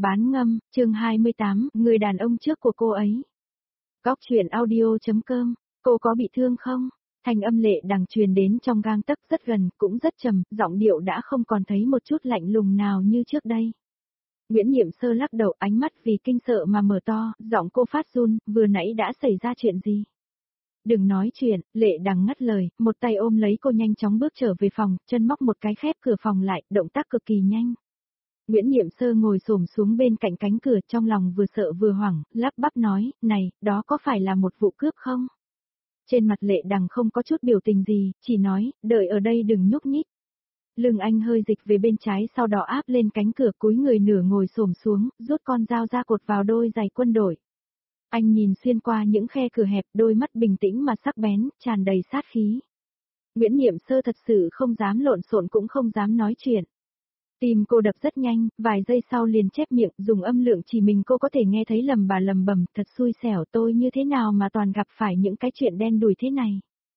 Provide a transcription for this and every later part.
Bán ngâm, chương 28, người đàn ông trước của cô ấy. Góc truyện audio.com, cô có bị thương không? Thanh âm Lệ Đằng truyền đến trong gang tấc rất gần, cũng rất trầm, giọng điệu đã không còn thấy một chút lạnh lùng nào như trước đây. Nguyễn Niệm Sơ lắc đầu, ánh mắt vì kinh sợ mà mở to, giọng cô phát run, vừa nãy đã xảy ra chuyện gì? Đừng nói chuyện, Lệ Đằng ngắt lời, một tay ôm lấy cô nhanh chóng bước trở về phòng, chân móc một cái khép cửa phòng lại, động tác cực kỳ nhanh. Nguyễn Niệm Sơ ngồi xổm xuống bên cạnh cánh cửa, trong lòng vừa sợ vừa hoảng, lắp bắp nói, này, đó có phải là một vụ cướp không? Trên mặt Lệ Đằng không có chút biểu tình gì, chỉ nói, đợi ở đây đừng nhúc nhích. Lưng anh hơi dịch về bên trái, sau đó áp lên cánh cửa, cúi người nửa ngồi xổm xuống, rút con dao ra cột vào đôi giày quân đội. Anh nhìn xuyên qua những khe cửa hẹp, đôi mắt bình tĩnh mà sắc bén, tràn đầy sát khí. Nguyễn Niệm Sơ thật sự không dám lộn xộn, cũng không dám nói chuyện. Tim cô đập rất nhanh, vài giây sau liền chép miệng, dùng âm lượng chỉ mình cô có thể nghe thấy lầm bầm, thật xui xẻo, tôi như thế nào mà toàn gặp phải những cái chuyện đen đủi thế này.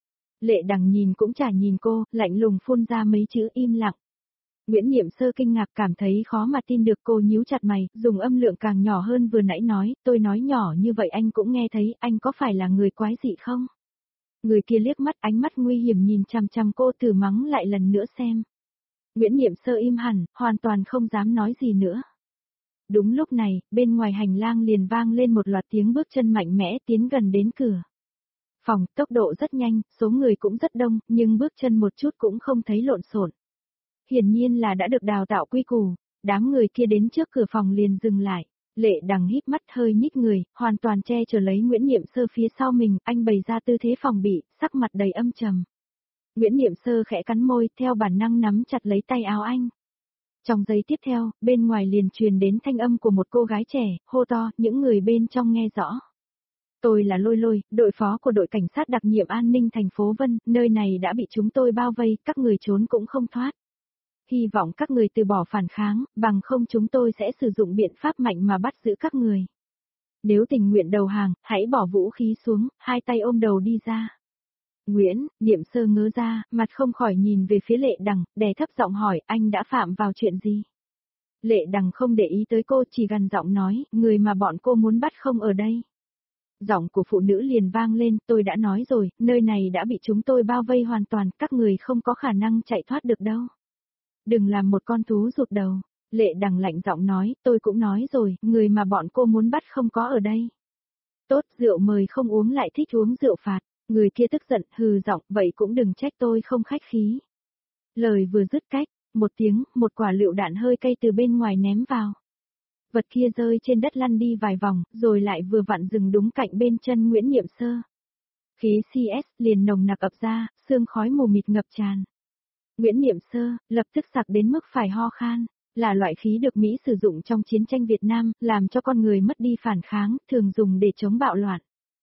Lệ Đằng nhìn cũng chả nhìn cô, lạnh lùng phun ra mấy chữ im lặng. Nguyễn Niệm Sơ kinh ngạc, cảm thấy khó mà tin được, cô nhíu chặt mày, dùng âm lượng càng nhỏ hơn vừa nãy nói, tôi nói nhỏ như vậy anh cũng nghe thấy, anh có phải là người quái dị không? Người kia liếc mắt, ánh mắt nguy hiểm nhìn chằm chằm cô, thử mắng lại lần nữa xem. Nguyễn Niệm Sơ im hẳn, hoàn toàn không dám nói gì nữa. Đúng lúc này, bên ngoài hành lang liền vang lên một loạt tiếng bước chân mạnh mẽ tiến gần đến cửa phòng, tốc độ rất nhanh, số người cũng rất đông, nhưng bước chân một chút cũng không thấy lộn xộn. Hiển nhiên là đã được đào tạo quy củ, đám người kia đến trước cửa phòng liền dừng lại. Lệ Đằng híp mắt hơi nhích người, hoàn toàn che chở lấy Nguyễn Niệm Sơ phía sau mình, anh bày ra tư thế phòng bị, sắc mặt đầy âm trầm. Nguyễn Niệm Sơ khẽ cắn môi, theo bản năng nắm chặt lấy tay áo anh. Trong giây tiếp theo, bên ngoài liền truyền đến thanh âm của một cô gái trẻ, hô to, những người bên trong nghe rõ. Tôi là Lôi Lôi, đội phó của đội cảnh sát đặc nhiệm an ninh thành phố Vân, nơi này đã bị chúng tôi bao vây, các người trốn cũng không thoát. Hy vọng các người từ bỏ phản kháng, bằng không chúng tôi sẽ sử dụng biện pháp mạnh mà bắt giữ các người. Nếu tình nguyện đầu hàng, hãy bỏ vũ khí xuống, hai tay ôm đầu đi ra. Nguyễn Niệm Sơ ngớ ra, mặt không khỏi nhìn về phía Lệ Đằng, đè thấp giọng hỏi, anh đã phạm vào chuyện gì? Lệ Đằng không để ý tới cô, chỉ gằn giọng nói, người mà bọn cô muốn bắt không ở đây. Giọng của phụ nữ liền vang lên, tôi đã nói rồi, nơi này đã bị chúng tôi bao vây hoàn toàn, các người không có khả năng chạy thoát được đâu. Đừng làm một con thú rụt đầu. Lệ Đằng lạnh giọng nói, tôi cũng nói rồi, người mà bọn cô muốn bắt không có ở đây. Tốt, rượu mời không uống lại thích uống rượu phạt. Người kia tức giận, hừ giọng, vậy cũng đừng trách tôi không khách khí. Lời vừa dứt cách, một tiếng, một quả lựu đạn hơi cay từ bên ngoài ném vào. Vật kia rơi trên đất lăn đi vài vòng, rồi lại vừa vặn dừng đúng cạnh bên chân Nguyễn Niệm Sơ. Khí CS liền nồng nặc ập ra, sương khói mù mịt ngập tràn. Nguyễn Niệm Sơ, lập tức sặc đến mức phải ho khan, là loại khí được Mỹ sử dụng trong chiến tranh Việt Nam, làm cho con người mất đi phản kháng, thường dùng để chống bạo loạn.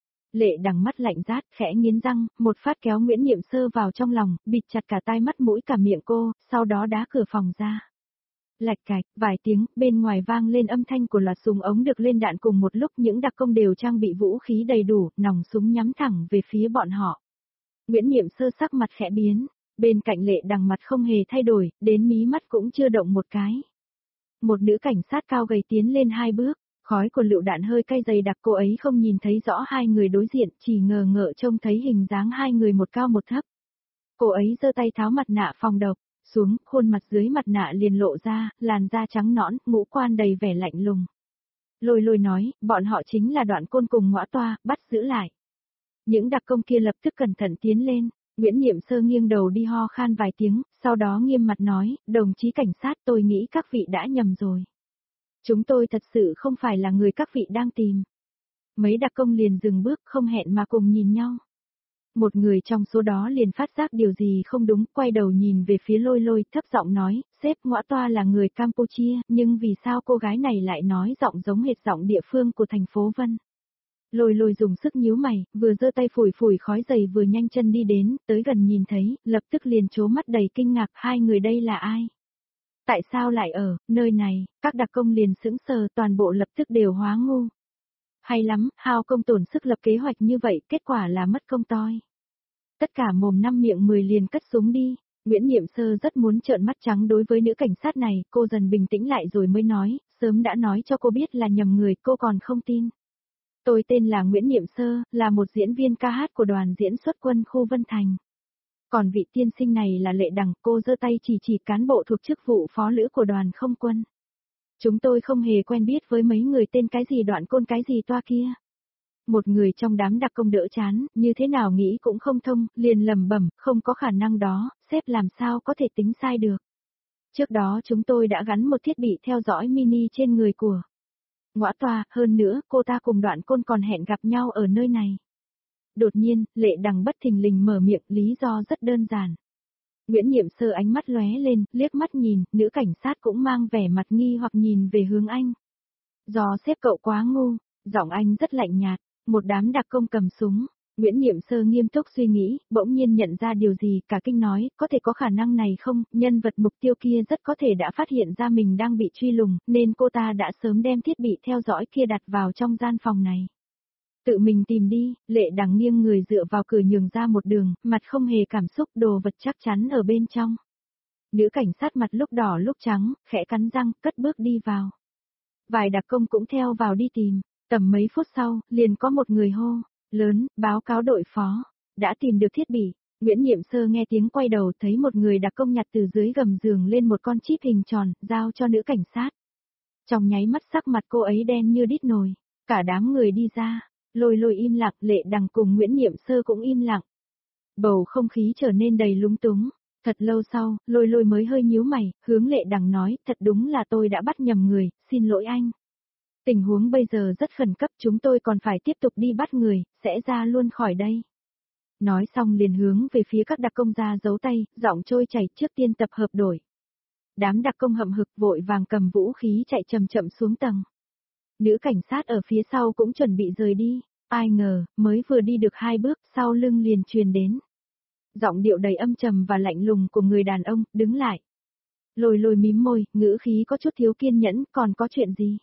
Lệ Đằng mắt lạnh rát, khẽ nghiến răng, một phát kéo Nguyễn Niệm Sơ vào trong lòng, bịt chặt cả tai mắt mũi cả miệng cô, sau đó đá cửa phòng ra. Lạch cạch, vài tiếng, bên ngoài vang lên âm thanh của loạt súng ống được lên đạn cùng một lúc, những đặc công đều trang bị vũ khí đầy đủ, nòng súng nhắm thẳng về phía bọn họ. Nguyễn Niệm Sơ sắc mặt khẽ biến, bên cạnh Lệ Đằng mặt không hề thay đổi, đến mí mắt cũng chưa động một cái. Một nữ cảnh sát cao gầy tiến lên hai bước. Khói của lựu đạn hơi cay dày đặc, cô ấy không nhìn thấy rõ hai người đối diện, chỉ ngờ ngợ trông thấy hình dáng hai người một cao một thấp. Cô ấy giơ tay tháo mặt nạ phòng độc xuống, khuôn mặt dưới mặt nạ liền lộ ra, làn da trắng nõn, ngũ quan đầy vẻ lạnh lùng. Lôi Lôi nói, bọn họ chính là Đoạn Côn cùng Ngõa Toa, bắt giữ lại. Những đặc công kia lập tức cẩn thận tiến lên. Nguyễn Niệm Sơ nghiêng đầu đi ho khan vài tiếng, sau đó nghiêm mặt nói, đồng chí cảnh sát, tôi nghĩ các vị đã nhầm rồi. Chúng tôi thật sự không phải là người các vị đang tìm. Mấy đặc công liền dừng bước, không hẹn mà cùng nhìn nhau. Một người trong số đó liền phát giác điều gì không đúng, quay đầu nhìn về phía Lôi Lôi, thấp giọng nói, sếp, Ngõa Toa là người Campuchia, nhưng vì sao cô gái này lại nói giọng giống hệt giọng địa phương của thành phố Vân? Lôi Lôi dùng sức nhíu mày, vừa giơ tay phủi phủi khói dày vừa nhanh chân đi đến, tới gần nhìn thấy, lập tức liền trố mắt đầy kinh ngạc, hai người đây là ai? Tại sao lại ở nơi này? Các đặc công liền sững sờ, toàn bộ lập tức đều hóa ngu. Hay lắm, hao công tổn sức lập kế hoạch như vậy, kết quả là mất công toi. Tất cả mồm năm miệng 10 liền cất súng đi. Nguyễn Niệm Sơ rất muốn trợn mắt trắng đối với nữ cảnh sát này, cô dần bình tĩnh lại rồi mới nói, sớm đã nói cho cô biết là nhầm người, cô còn không tin. Tôi tên là Nguyễn Niệm Sơ, là một diễn viên ca hát của đoàn diễn xuất quân khu Vân Thành. Còn vị tiên sinh này là Lệ Đằng, cô giơ tay chỉ cán bộ thuộc chức vụ phó lữ của đoàn không quân. Chúng tôi không hề quen biết với mấy người tên cái gì Đoạn Côn cái gì toa kia. Một người trong đám đặc công đỡ chán, như thế nào nghĩ cũng không thông, liền lẩm bẩm, không có khả năng đó, sếp làm sao có thể tính sai được. Trước đó chúng tôi đã gắn một thiết bị theo dõi mini trên người của Ngõa Toa, hơn nữa cô ta cùng Đoạn Côn còn hẹn gặp nhau ở nơi này. Đột nhiên, Lệ Đằng bất thình lình mở miệng, lý do rất đơn giản. Nguyễn Niệm Sơ ánh mắt lóe lên, liếc mắt nhìn, nữ cảnh sát cũng mang vẻ mặt nghi hoặc nhìn về hướng anh. Do sếp cậu quá ngu, giọng anh rất lạnh nhạt, một đám đặc công cầm súng. Nguyễn Niệm Sơ nghiêm túc suy nghĩ, bỗng nhiên nhận ra điều gì, cả kinh nói, có thể có khả năng này không, nhân vật mục tiêu kia rất có thể đã phát hiện ra mình đang bị truy lùng, nên cô ta đã sớm đem thiết bị theo dõi kia đặt vào trong gian phòng này. Tự mình tìm đi, Lệ Đằng nghiêng người dựa vào cửa nhường ra một đường, mặt không hề cảm xúc, đồ vật chắc chắn ở bên trong. Nữ cảnh sát mặt lúc đỏ lúc trắng, khẽ cắn răng, cất bước đi vào. Vài đặc công cũng theo vào đi tìm, tầm mấy phút sau, liền có một người hô, lớn, báo cáo đội phó, đã tìm được thiết bị. Nguyễn Niệm Sơ nghe tiếng quay đầu thấy một người đặc công nhặt từ dưới gầm giường lên một con chip hình tròn, giao cho nữ cảnh sát. Trong nháy mắt sắc mặt cô ấy đen như đít nồi, cả đám người đi ra. Lôi Lôi im lặng, Lệ Đằng cùng Nguyễn Niệm Sơ cũng im lặng. Bầu không khí trở nên đầy lúng túng. Thật lâu sau, Lôi Lôi mới hơi nhíu mày, hướng Lệ Đằng nói, thật đúng là tôi đã bắt nhầm người, xin lỗi anh. Tình huống bây giờ rất khẩn cấp, chúng tôi còn phải tiếp tục đi bắt người, sẽ ra luôn khỏi đây. Nói xong liền hướng về phía các đặc công ra giấu tay, giọng trôi chảy, trước tiên tập hợp đổi. Đám đặc công hậm hực vội vàng cầm vũ khí chạy chậm chậm xuống tầng. Nữ cảnh sát ở phía sau cũng chuẩn bị rời đi, ai ngờ, mới vừa đi được 2 bước, sau lưng liền truyền đến. Giọng điệu đầy âm trầm và lạnh lùng của người đàn ông, đứng lại. Lôi Lôi mím môi, ngữ khí có chút thiếu kiên nhẫn, còn có chuyện gì?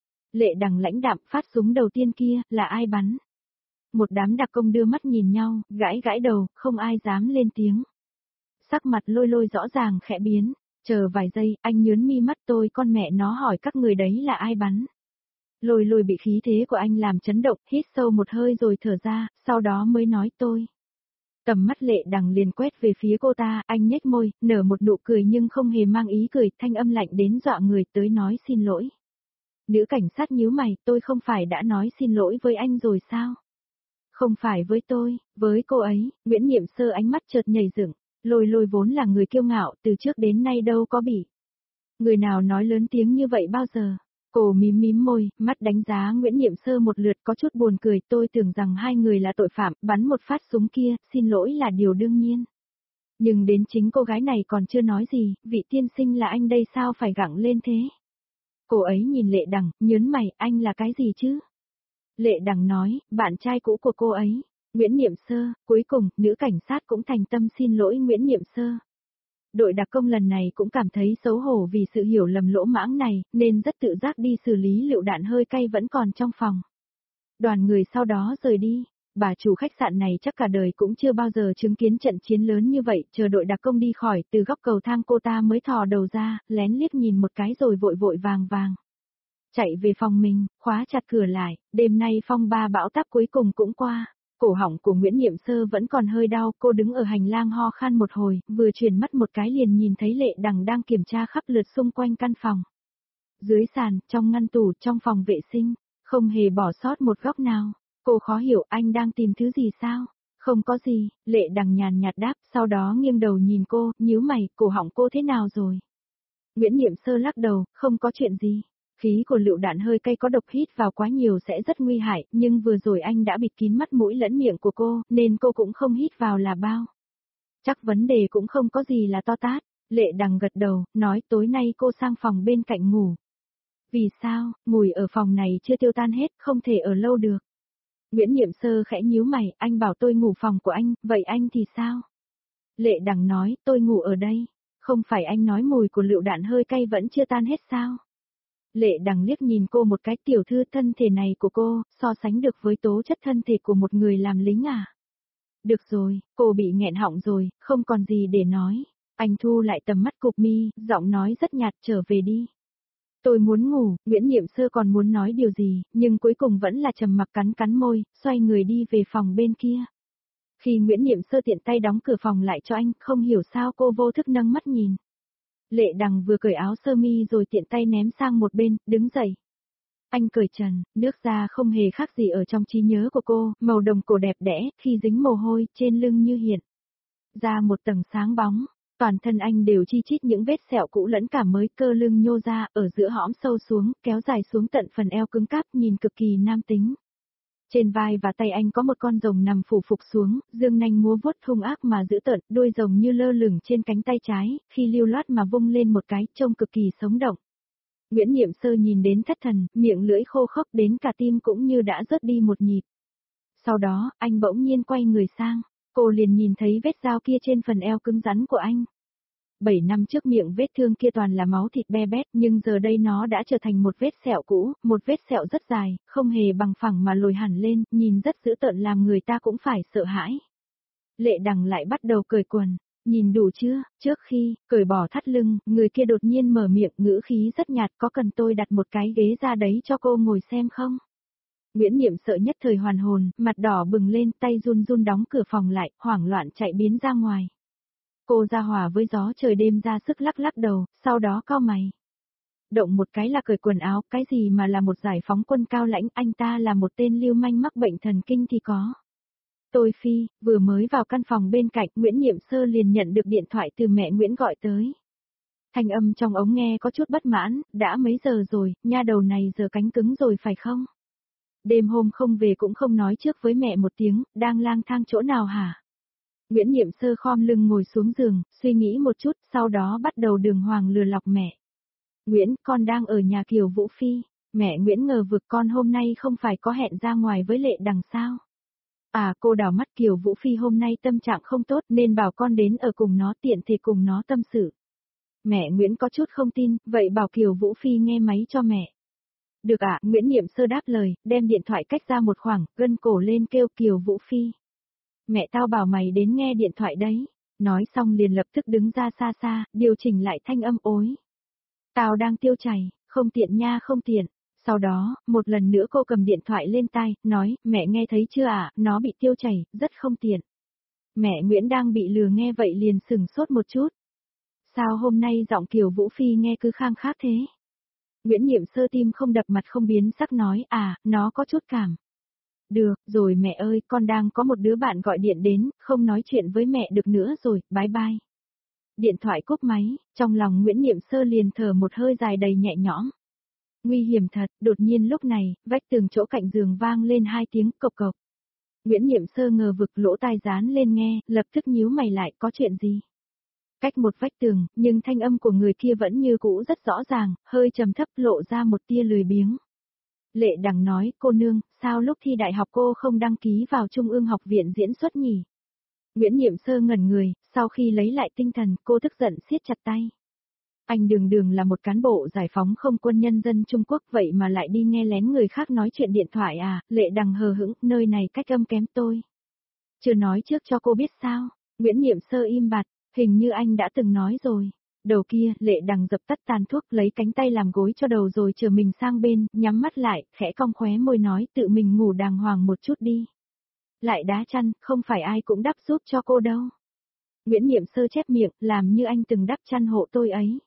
Lệ Đằng lãnh đạm, phát súng đầu tiên kia, là ai bắn? Một đám đặc công đưa mắt nhìn nhau, gãi gãi đầu, không ai dám lên tiếng. Sắc mặt Lôi Lôi rõ ràng khẽ biến, chờ vài giây, anh nhướng mi mắt, tôi con mẹ nó hỏi các người đấy là ai bắn? Lôi Lôi bị khí thế của anh làm chấn động, hít sâu một hơi rồi thở ra, sau đó mới nói tôi. Tầm mắt Lệ Đằng liền quét về phía cô ta, anh nhếch môi, nở một nụ cười nhưng không hề mang ý cười, thanh âm lạnh đến dọa người, tới nói xin lỗi. Nữ cảnh sát nhíu mày, tôi không phải đã nói xin lỗi với anh rồi sao? Không phải với tôi, với cô ấy. Nguyễn Niệm Sơ ánh mắt chợt nhảy dựng, Lôi Lôi vốn là người kiêu ngạo, từ trước đến nay đâu có bị người nào nói lớn tiếng như vậy bao giờ. Cô mím môi, mắt đánh giá Nguyễn Niệm Sơ một lượt, có chút buồn cười, tôi tưởng rằng hai người là tội phạm, bắn một phát súng kia, xin lỗi là điều đương nhiên. Nhưng đến chính cô gái này còn chưa nói gì, vị tiên sinh là anh đây sao phải gặng lên thế? Cô ấy nhìn Lệ Đằng, nhớn mày, anh là cái gì chứ? Lệ Đằng nói, bạn trai cũ của cô ấy. Nguyễn Niệm Sơ, cuối cùng, nữ cảnh sát cũng thành tâm xin lỗi Nguyễn Niệm Sơ. Đội đặc công lần này cũng cảm thấy xấu hổ vì sự hiểu lầm lỗ mãng này, nên rất tự giác đi xử lý lựu đạn hơi cay vẫn còn trong phòng. Đoàn người sau đó rời đi, bà chủ khách sạn này chắc cả đời cũng chưa bao giờ chứng kiến trận chiến lớn như vậy, chờ đội đặc công đi khỏi, từ góc cầu thang cô ta mới thò đầu ra, lén liếc nhìn một cái rồi vội vàng. Chạy về phòng mình, khóa chặt cửa lại, đêm nay phong ba bão táp cuối cùng cũng qua. Cổ họng của Nguyễn Niệm Sơ vẫn còn hơi đau, cô đứng ở hành lang ho khan một hồi, vừa chuyển mắt một cái liền nhìn thấy Lệ Đằng đang kiểm tra khắp lượt xung quanh căn phòng. Dưới sàn, trong ngăn tủ, trong phòng vệ sinh, không hề bỏ sót một góc nào. Cô khó hiểu anh đang tìm thứ gì sao? Không có gì, Lệ Đằng nhàn nhạt đáp, sau đó nghiêng đầu nhìn cô, nhíu mày, cổ họng cô thế nào rồi? Nguyễn Niệm Sơ lắc đầu, không có chuyện gì. Khí của lựu đạn hơi cay có độc, hít vào quá nhiều sẽ rất nguy hại, nhưng vừa rồi anh đã bịt kín mắt mũi lẫn miệng của cô, nên cô cũng không hít vào là bao. Chắc vấn đề cũng không có gì là to tát. Lệ Đằng gật đầu, nói tối nay cô sang phòng bên cạnh ngủ. Vì sao, mùi ở phòng này chưa tiêu tan hết, không thể ở lâu được. Nguyễn Niệm Sơ khẽ nhíu mày, anh bảo tôi ngủ phòng của anh, vậy anh thì sao? Lệ Đằng nói, tôi ngủ ở đây. Không phải anh nói mùi của lựu đạn hơi cay vẫn chưa tan hết sao? Lệ Đằng liếc nhìn cô một cái, tiểu thư, thân thể này của cô, so sánh được với tố chất thân thể của một người làm lính à? Được rồi, cô bị nghẹn họng rồi, không còn gì để nói. Anh thu lại tầm mắt cụp mi, giọng nói rất nhạt, trở về đi. Tôi muốn ngủ, Nguyễn Niệm Sơ còn muốn nói điều gì, nhưng cuối cùng vẫn là trầm mặc cắn cắn môi, xoay người đi về phòng bên kia. Khi Nguyễn Niệm Sơ tiện tay đóng cửa phòng lại cho anh, không hiểu sao cô vô thức nâng mắt nhìn. Lệ Đằng vừa cởi áo sơ mi rồi tiện tay ném sang một bên, đứng dậy. Anh cởi trần, nước da không hề khác gì ở trong trí nhớ của cô, màu đồng cổ đẹp đẽ, khi dính mồ hôi, trên lưng như hiện ra một tầng sáng bóng. Toàn thân anh đều chi chít những vết sẹo cũ lẫn cả mới, cơ lưng nhô ra, ở giữa hõm sâu xuống, kéo dài xuống tận phần eo cứng cáp, nhìn cực kỳ nam tính. Trên vai và tay anh có một con rồng nằm phủ phục xuống, dương nanh múa vuốt hung ác mà dữ tợn, đuôi rồng như lơ lửng trên cánh tay trái, khi lưu loát mà vung lên một cái, trông cực kỳ sống động. Nguyễn Niệm Sơ nhìn đến thất thần, miệng lưỡi khô khốc đến cả tim cũng như đã rớt đi một nhịp. Sau đó, anh bỗng nhiên quay người sang, cô liền nhìn thấy vết dao kia trên phần eo cứng rắn của anh. 7 năm trước miệng vết thương kia toàn là máu thịt be bét, nhưng giờ đây nó đã trở thành một vết sẹo cũ, một vết sẹo rất dài, không hề bằng phẳng mà lồi hẳn lên, nhìn rất dữ tợn làm người ta cũng phải sợ hãi. Lệ Đằng lại bắt đầu cởi quần, nhìn đủ chưa, trước khi cởi bỏ thắt lưng, người kia đột nhiên mở miệng, ngữ khí rất nhạt, có cần tôi đặt một cái ghế ra đấy cho cô ngồi xem không? Nguyễn Niệm sợ nhất thời hoàn hồn, mặt đỏ bừng lên, tay run run đóng cửa phòng lại, hoảng loạn chạy biến ra ngoài. Cô ra hòa với gió trời đêm ra sức lắc lắc đầu, sau đó cau mày. Động một cái là cởi quần áo, cái gì mà là một giải phóng quân cao lãnh, anh ta là một tên lưu manh mắc bệnh thần kinh thì có. Tôi Phi, vừa mới vào căn phòng bên cạnh, Nguyễn Niệm Sơ liền nhận được điện thoại từ mẹ Nguyễn gọi tới. Thanh âm trong ống nghe có chút bất mãn, đã mấy giờ rồi, nha đầu này giờ cánh cứng rồi phải không? Đêm hôm không về cũng không nói trước với mẹ một tiếng, đang lang thang chỗ nào hả? Nguyễn Niệm Sơ khom lưng ngồi xuống giường, suy nghĩ một chút, sau đó bắt đầu đường hoàng lừa lọc mẹ. Nguyễn, con đang ở nhà Kiều Vũ Phi. Mẹ Nguyễn ngờ vực, con hôm nay không phải có hẹn ra ngoài với Lệ Đằng sao? À, cô đảo mắt, Kiều Vũ Phi hôm nay tâm trạng không tốt nên bảo con đến ở cùng nó, tiện thể cùng nó tâm sự. Mẹ Nguyễn có chút không tin, vậy bảo Kiều Vũ Phi nghe máy cho mẹ. Được ạ, Nguyễn Niệm Sơ đáp lời, đem điện thoại cách ra một khoảng, gân cổ lên kêu Kiều Vũ Phi. Mẹ tao bảo mày đến nghe điện thoại đấy. Nói xong liền lập tức đứng ra xa xa, điều chỉnh lại thanh âm ối. Tao đang tiêu chảy, không tiện nha, không tiện. Sau đó, một lần nữa cô cầm điện thoại lên tai, nói, mẹ nghe thấy chưa ạ, nó bị tiêu chảy, rất không tiện. Mẹ Nguyễn đang bị lừa nghe vậy liền sửng sốt một chút. Sao hôm nay giọng Kiều Vũ Phi nghe cứ khang khác thế? Nguyễn Niệm Sơ tim không đập mặt không biến sắc nói, nó có chút cảm. Được, rồi mẹ ơi, con đang có một đứa bạn gọi điện đến, không nói chuyện với mẹ được nữa rồi, bye bye. Điện thoại cúp máy, trong lòng Nguyễn Niệm Sơ liền thở một hơi dài đầy nhẹ nhõm. Nguy hiểm thật, đột nhiên lúc này, vách tường chỗ cạnh giường vang lên 2 tiếng cộc cộc. Nguyễn Niệm Sơ ngờ vực, lỗ tai dán lên nghe, lập tức nhíu mày lại, có chuyện gì? Cách một vách tường, nhưng thanh âm của người kia vẫn như cũ rất rõ ràng, hơi trầm thấp lộ ra một tia lười biếng. Lệ Đằng nói, cô nương, sao lúc thi đại học cô không đăng ký vào Trung ương học viện diễn xuất nhỉ? Nguyễn Niệm Sơ ngẩn người, sau khi lấy lại tinh thần, cô tức giận siết chặt tay. Anh đường đường là một cán bộ giải phóng không quân nhân dân Trung Quốc vậy mà lại đi nghe lén người khác nói chuyện điện thoại à? Lệ Đằng hờ hững, nơi này cách âm kém tôi. Chưa nói trước cho cô biết sao? Nguyễn Niệm Sơ im bặt, hình như anh đã từng nói rồi. Đầu kia, Lệ Đằng dập tắt tàn thuốc, lấy cánh tay làm gối cho đầu rồi trở mình sang bên, nhắm mắt lại, khẽ cong khóe môi nói, tự mình ngủ đàng hoàng một chút đi. Lại đá chăn, không phải ai cũng đắp giúp cho cô đâu. Nguyễn Niệm Sơ chép miệng, làm như anh từng đắp chăn hộ tôi ấy.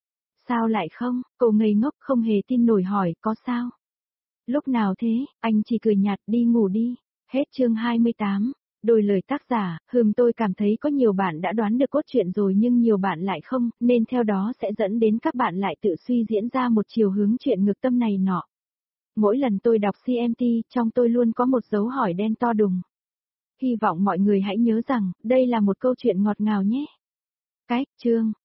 Sao lại không? Cô ngây ngốc không hề tin nổi hỏi, có sao? Lúc nào thế? Anh chỉ cười nhạt, đi ngủ đi. Hết chương 28. Đôi lời tác giả, tôi cảm thấy có nhiều bạn đã đoán được cốt truyện rồi nhưng nhiều bạn lại không, nên theo đó sẽ dẫn đến các bạn lại tự suy diễn ra một chiều hướng chuyện ngược tâm này nọ. Mỗi lần tôi đọc CMT, trong tôi luôn có một dấu hỏi đen to đùng. Hy vọng mọi người hãy nhớ rằng, đây là một câu chuyện ngọt ngào nhé. Chương